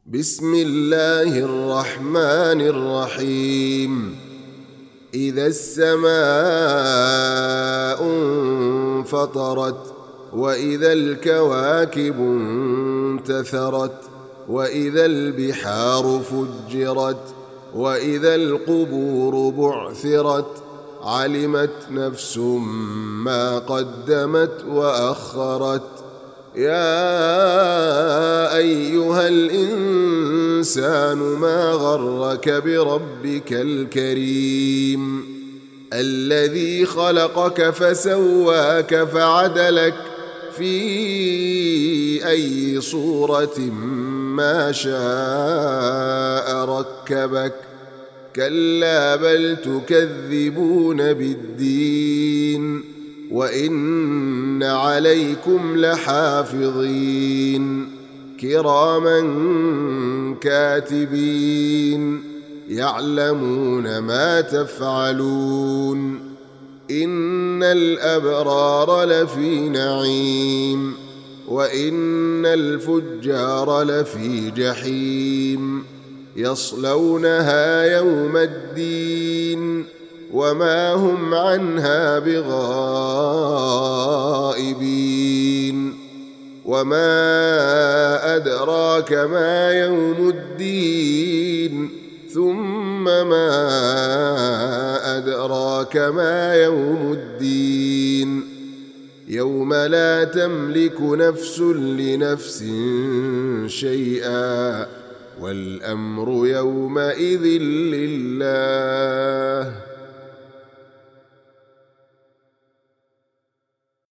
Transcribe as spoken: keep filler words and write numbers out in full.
بسم الله الرحمن الرحيم. إذا السماء انفطرت وإذا الكواكب انتثرت وإذا البحار فجرت وإذا القبور بعثرت علمت نفس ما قدمت وأخرت. يا أيها الإنسان ما غرك بربك الكريم الذي خلقك فسواك فعدلك في أي صورة ما شاء ركبك. كلا بل تكذبون بالدين وإن عليكم لحافظين كراما كاتبين يعلمون ما تفعلون. إن الأبرار لفي نعيم وإن الفجار لفي جحيم يصلونها يوم الدين وما هم عنها بغائبين. وما أدراك ما يوم الدين ثم ما أدراك ما يوم الدين يوم لا تملك نفس لنفس شيئا والأمر يومئذ لله.